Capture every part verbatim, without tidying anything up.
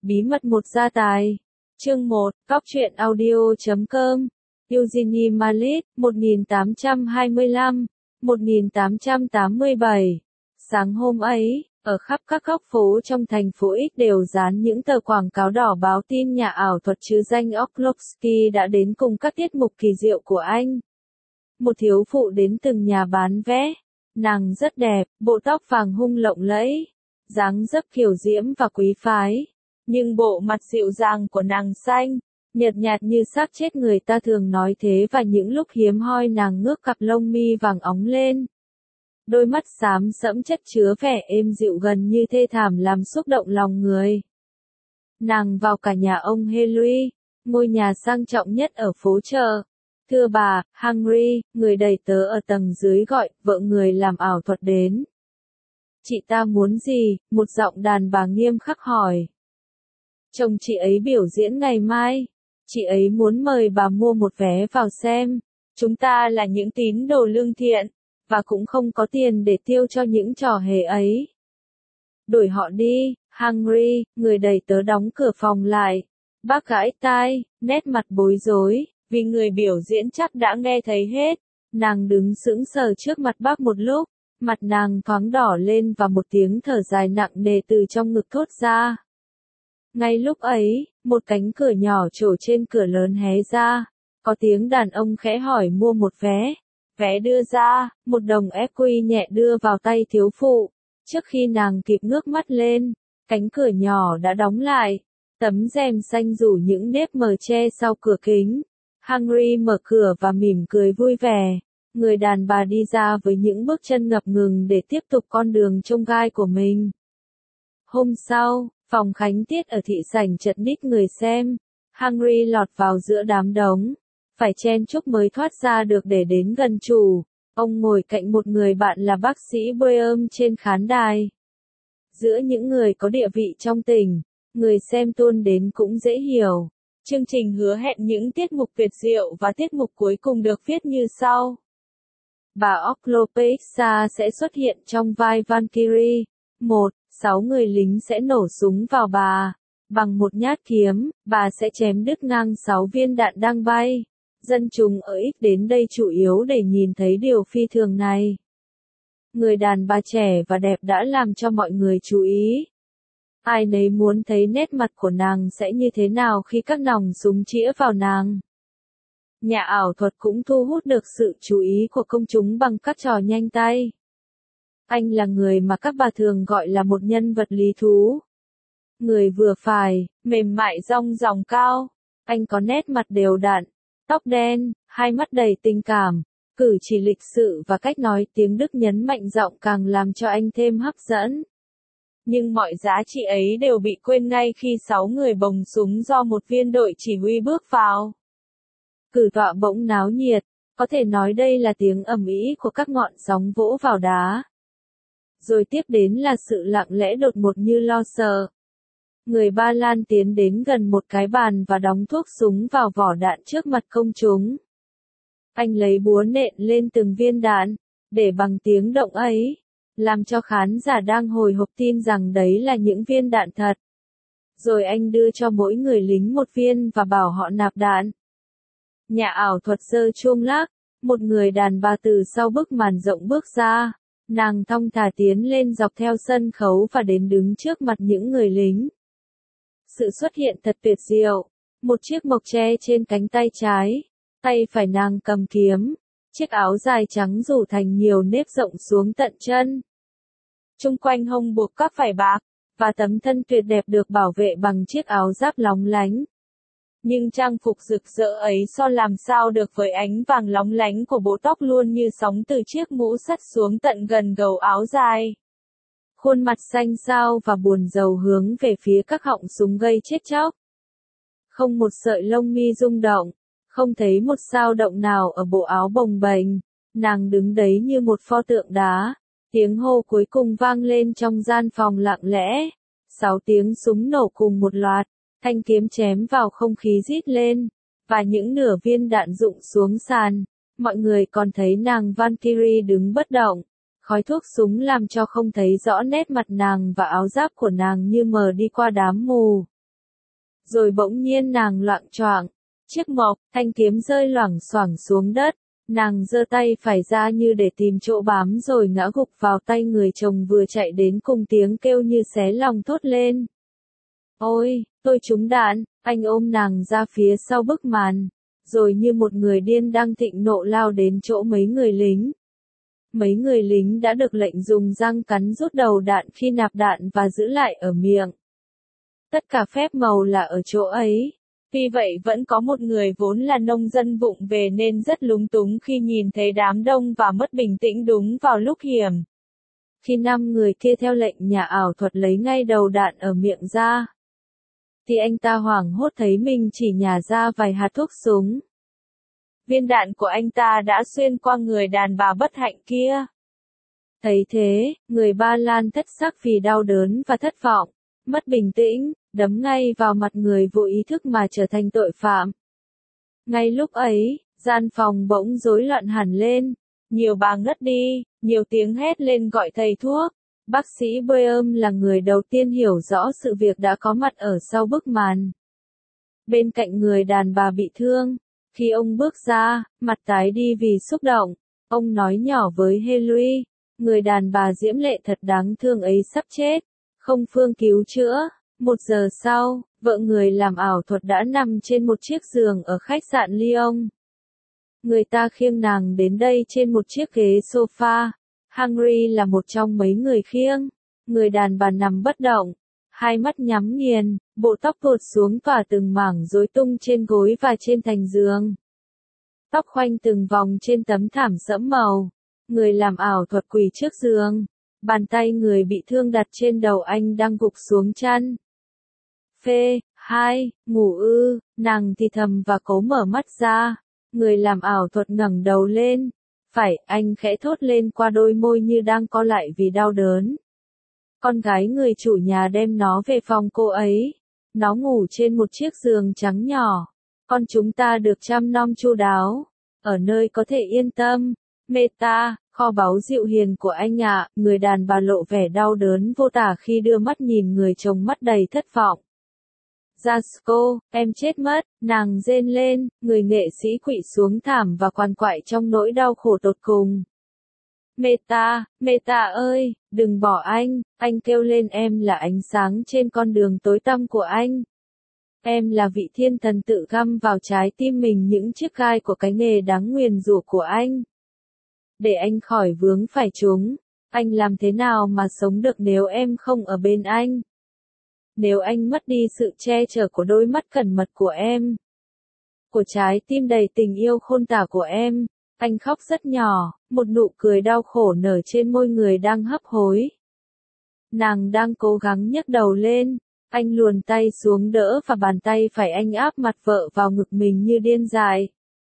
Bí mật một gia tài. Chương một, Cóc truyện audio chấm com. Eugenie Malik, một nghìn tám trăm hai mươi lăm đến một nghìn tám trăm tám mươi bảy. Sáng hôm ấy, ở khắp các góc phố trong thành phố X đều dán những tờ quảng cáo đỏ báo tin nhà ảo thuật trứ danh Oklovsky đã đến cùng các tiết mục kỳ diệu của anh. Một thiếu phụ đến từng nhà bán vé. Nàng rất đẹp, bộ tóc vàng hung lộng lẫy, dáng dấp kiều diễm và quý phái. Nhưng bộ mặt dịu dàng của nàng xanh, nhợt nhạt như xác chết, người ta thường nói thế, và những lúc hiếm hoi nàng ngước cặp lông mi vàng óng lên. Đôi mắt xám sẫm chất chứa vẻ êm dịu gần như thê thảm làm xúc động lòng người. Nàng vào cả nhà ông Henry, ngôi nhà sang trọng nhất ở phố chợ. Thưa bà, Henry, người đầy tớ ở tầng dưới gọi, vợ người làm ảo thuật đến. Chị ta muốn gì? Một giọng đàn bà nghiêm khắc hỏi. Chồng chị ấy biểu diễn ngày mai. Chị ấy muốn mời bà mua một vé vào xem. Chúng ta là những tín đồ lương thiện, và cũng không có tiền để tiêu cho những trò hề ấy. Đổi họ đi, Henry, người đầy tớ đóng cửa phòng lại. Bác gãi tai, nét mặt bối rối, vì người biểu diễn chắc đã nghe thấy hết. Nàng đứng sững sờ trước mặt bác một lúc, mặt nàng thoáng đỏ lên và một tiếng thở dài nặng nề từ trong ngực thốt ra. Ngay lúc ấy, một cánh cửa nhỏ trổ trên cửa lớn hé ra, có tiếng đàn ông khẽ hỏi mua một vé. Vé đưa ra, một đồng ép quy nhẹ đưa vào tay thiếu phụ. Trước khi nàng kịp ngước mắt lên, cánh cửa nhỏ đã đóng lại. Tấm rèm xanh rủ những nếp mờ che sau cửa kính. Henry mở cửa và mỉm cười vui vẻ. Người đàn bà đi ra với những bước chân ngập ngừng để tiếp tục con đường chông gai của mình. Hôm sau, phòng khánh tiết ở thị sảnh chật ních người xem. Henry lọt vào giữa đám đống. Phải chen chúc mới thoát ra được để đến gần chủ. Ông ngồi cạnh một người bạn là bác sĩ Boehm trên khán đài. Giữa những người có địa vị trong tỉnh, người xem tuôn đến cũng dễ hiểu. Chương trình hứa hẹn những tiết mục tuyệt diệu và tiết mục cuối cùng được viết như sau. Bà Oklovsky sẽ xuất hiện trong vai Valkyrie. một. Sáu người lính sẽ nổ súng vào bà. Bằng một nhát kiếm, bà sẽ chém đứt ngang sáu viên đạn đang bay. Dân chúng ở X đến đây chủ yếu để nhìn thấy điều phi thường này. Người đàn bà trẻ và đẹp đã làm cho mọi người chú ý. Ai nấy muốn thấy nét mặt của nàng sẽ như thế nào khi các nòng súng chĩa vào nàng. Nhà ảo thuật cũng thu hút được sự chú ý của công chúng bằng các trò nhanh tay. Anh là người mà các bà thường gọi là một nhân vật lý thú. Người vừa phải, mềm mại dong dòng cao. Anh có nét mặt đều đặn, tóc đen, hai mắt đầy tình cảm, cử chỉ lịch sự và cách nói tiếng Đức nhấn mạnh giọng càng làm cho anh thêm hấp dẫn. Nhưng mọi giá trị ấy đều bị quên ngay khi sáu người bồng súng do một viên đội chỉ huy bước vào. Cử tọa bỗng náo nhiệt, có thể nói đây là tiếng ầm ĩ của các ngọn sóng vỗ vào đá. Rồi tiếp đến là sự lặng lẽ đột ngột như lo sợ. Người Ba Lan tiến đến gần một cái bàn và đóng thuốc súng vào vỏ đạn trước mặt công chúng. Anh lấy búa nện lên từng viên đạn, để bằng tiếng động ấy, làm cho khán giả đang hồi hộp tin rằng đấy là những viên đạn thật. Rồi anh đưa cho mỗi người lính một viên và bảo họ nạp đạn. Nhà ảo thuật giơ chuông lắc, một người đàn bà từ sau bức màn rộng bước ra. Nàng thong thả tiến lên dọc theo sân khấu và đến đứng trước mặt những người lính. Sự xuất hiện thật tuyệt diệu. Một chiếc mộc tre trên cánh tay trái, tay phải nàng cầm kiếm, chiếc áo dài trắng rủ thành nhiều nếp rộng xuống tận chân. Trung quanh hông buộc các vải bạc, và tấm thân tuyệt đẹp được bảo vệ bằng chiếc áo giáp lóng lánh. Nhưng trang phục rực rỡ ấy so làm sao được với ánh vàng lóng lánh của bộ tóc luôn như sóng từ chiếc mũ sắt xuống tận gần gầu áo dài. Khuôn mặt xanh xao và buồn rầu hướng về phía các họng súng gây chết chóc. Không một sợi lông mi rung động, không thấy một dao động nào ở bộ áo bồng bềnh. Nàng đứng đấy như một pho tượng đá. Tiếng hô cuối cùng vang lên trong gian phòng lặng lẽ. Sáu tiếng súng nổ cùng một loạt, thanh kiếm chém vào không khí rít lên, và những nửa viên đạn rụng xuống sàn. Mọi người còn thấy nàng Valkyrie đứng bất động. Khói thuốc súng làm cho không thấy rõ nét mặt nàng và áo giáp của nàng như mờ đi qua đám mù. Rồi bỗng nhiên nàng loạng choạng, chiếc mộc, thanh kiếm rơi loảng xoảng xuống đất, nàng giơ tay phải ra như để tìm chỗ bám rồi ngã gục vào tay người chồng vừa chạy đến cùng tiếng kêu như xé lòng thốt lên. Ôi, tôi trúng đạn, anh ôm nàng ra phía sau bức màn, rồi như một người điên đang thịnh nộ lao đến chỗ mấy người lính. Mấy người lính đã được lệnh dùng răng cắn rút đầu đạn khi nạp đạn và giữ lại ở miệng. Tất cả phép màu là ở chỗ ấy. Tuy vậy vẫn có một người vốn là nông dân vụng về nên rất lúng túng khi nhìn thấy đám đông và mất bình tĩnh đúng vào lúc hiểm. Khi năm người kia theo lệnh nhà ảo thuật lấy ngay đầu đạn ở miệng ra, thì anh ta hoảng hốt thấy mình chỉ nhả ra vài hạt thuốc súng. Viên đạn của anh ta đã xuyên qua người đàn bà bất hạnh kia. Thấy thế, người Ba Lan thất sắc vì đau đớn và thất vọng, mất bình tĩnh, đấm ngay vào mặt người vô ý thức mà trở thành tội phạm. Ngay lúc ấy, gian phòng bỗng rối loạn hẳn lên, nhiều bà ngất đi, nhiều tiếng hét lên gọi thầy thuốc. Bác sĩ Boehm là người đầu tiên hiểu rõ sự việc đã có mặt ở sau bức màn. Bên cạnh người đàn bà bị thương, khi ông bước ra, mặt tái đi vì xúc động, ông nói nhỏ với Helui, người đàn bà diễm lệ thật đáng thương ấy sắp chết, không phương cứu chữa. Một giờ sau, vợ người làm ảo thuật đã nằm trên một chiếc giường ở khách sạn Lyon. Người ta khiêng nàng đến đây trên một chiếc ghế sofa. Henry là một trong mấy người khiêng. Người đàn bà nằm bất động, hai mắt nhắm nghiền, bộ tóc tuột xuống tỏa từng mảng rối tung trên gối và trên thành giường. Tóc khoanh từng vòng trên tấm thảm sẫm màu. Người làm ảo thuật quỳ trước giường. Bàn tay người bị thương đặt trên đầu anh đang gục xuống chăn. Phê, hai, ngủ ư, nàng thì thầm và cố mở mắt ra. Người làm ảo thuật ngẩng đầu lên. Phải, anh khẽ thốt lên qua đôi môi như đang co lại vì đau đớn. Con gái người chủ nhà đem nó về phòng cô ấy. Nó ngủ trên một chiếc giường trắng nhỏ. Con chúng ta được chăm nom chu đáo. Ở nơi có thể yên tâm. Meta, kho báu dịu hiền của anh ạ. Người đàn bà lộ vẻ đau đớn vô tả khi đưa mắt nhìn người chồng mắt đầy thất vọng. Jasko, em chết mất, nàng rên lên, người nghệ sĩ quỵ xuống thảm và quằn quại trong nỗi đau khổ tột cùng. Meta, Meta ơi, đừng bỏ anh, anh kêu lên, em là ánh sáng trên con đường tối tăm của anh. Em là vị thiên thần tự găm vào trái tim mình những chiếc gai của cái nghề đáng nguyền rủa của anh. Để anh khỏi vướng phải chúng, anh làm thế nào mà sống được nếu em không ở bên anh? Nếu anh mất đi sự che chở của đôi mắt cẩn mật của em, của trái tim đầy tình yêu khôn tả của em, anh khóc rất nhỏ, một nụ cười đau khổ nở trên môi người đang hấp hối. Nàng đang cố gắng nhấc đầu lên, anh luồn tay xuống đỡ và bàn tay phải anh áp mặt vợ vào ngực mình như điên dại.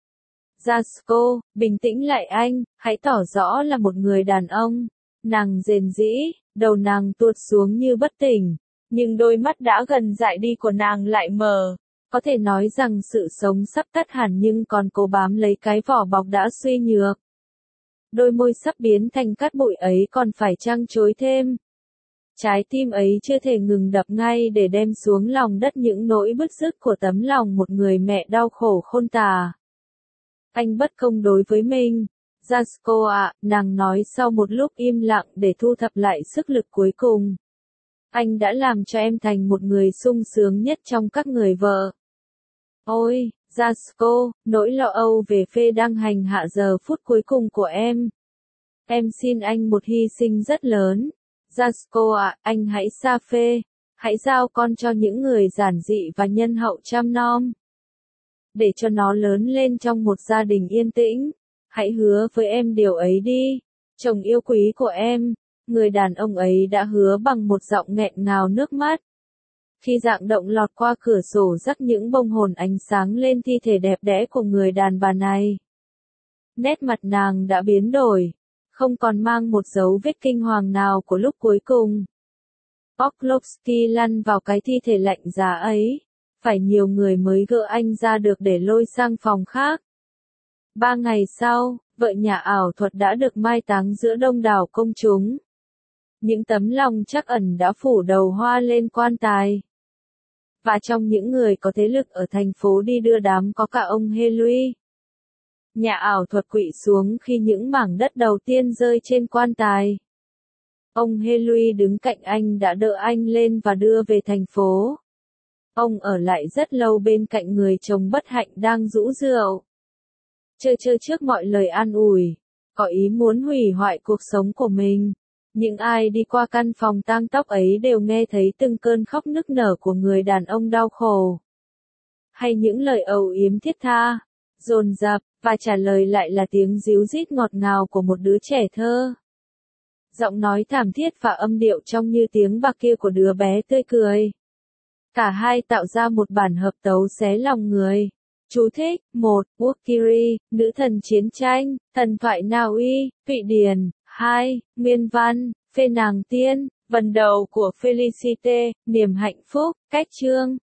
Jasko, bình tĩnh lại anh, hãy tỏ rõ là một người đàn ông. Nàng rền rĩ, đầu nàng tuột xuống như bất tỉnh. Nhưng đôi mắt đã gần dại đi của nàng lại mờ. Có thể nói rằng sự sống sắp tắt hẳn nhưng còn cố bám lấy cái vỏ bọc đã suy nhược. Đôi môi sắp biến thành cát bụi ấy còn phải trăng trối thêm. Trái tim ấy chưa thể ngừng đập ngay để đem xuống lòng đất những nỗi bứt rứt của tấm lòng một người mẹ đau khổ khôn tả. Anh bất công đối với mình. Jasko ạ, nàng nói sau một lúc im lặng để thu thập lại sức lực cuối cùng. Anh đã làm cho em thành một người sung sướng nhất trong các người vợ. Ôi, Jasko, nỗi lo âu về Phê đang hành hạ giờ phút cuối cùng của em. Em xin anh một hy sinh rất lớn. Jasko ạ, anh hãy xa Phê. Hãy giao con cho những người giản dị và nhân hậu chăm nom. Để cho nó lớn lên trong một gia đình yên tĩnh. Hãy hứa với em điều ấy đi. Chồng yêu quý của em. Người đàn ông ấy đã hứa bằng một giọng nghẹn ngào nước mắt. Khi dạng động lọt qua cửa sổ rắc những bông hồn ánh sáng lên thi thể đẹp đẽ của người đàn bà này. Nét mặt nàng đã biến đổi, không còn mang một dấu vết kinh hoàng nào của lúc cuối cùng. Poklovsky lăn vào cái thi thể lạnh giá ấy, phải nhiều người mới gỡ anh ra được để lôi sang phòng khác. Ba ngày sau, vợ nhà ảo thuật đã được mai táng giữa đông đảo công chúng. Những tấm lòng trắc ẩn đã phủ đầu hoa lên quan tài. và trong những người có thế lực ở thành phố đi đưa đám có cả ông Henry. Nhà ảo thuật quỵ xuống khi những mảng đất đầu tiên rơi trên quan tài. Ông Henry đứng cạnh anh đã đỡ anh lên và đưa về thành phố. Ông ở lại rất lâu bên cạnh người chồng bất hạnh đang rũ rượu. Chơ chơ trước mọi lời an ủi, có ý muốn hủy hoại cuộc sống của mình. Những ai đi qua căn phòng tang tóc ấy đều nghe thấy từng cơn khóc nức nở của người đàn ông đau khổ. Hay những lời âu yếm thiết tha, dồn dập, và trả lời lại là tiếng ríu rít ngọt ngào của một đứa trẻ thơ. Giọng nói thảm thiết và âm điệu trông như tiếng bạc kia của đứa bé tươi cười. Cả hai tạo ra một bản hợp tấu xé lòng người. Chú thích: một. Valkyrie, nữ thần chiến tranh, thần thoại Na Uy, Thụy Điển. hai. Nguyên văn, phê nàng tiên, vần đầu của Felicite, niềm hạnh phúc, cách chương.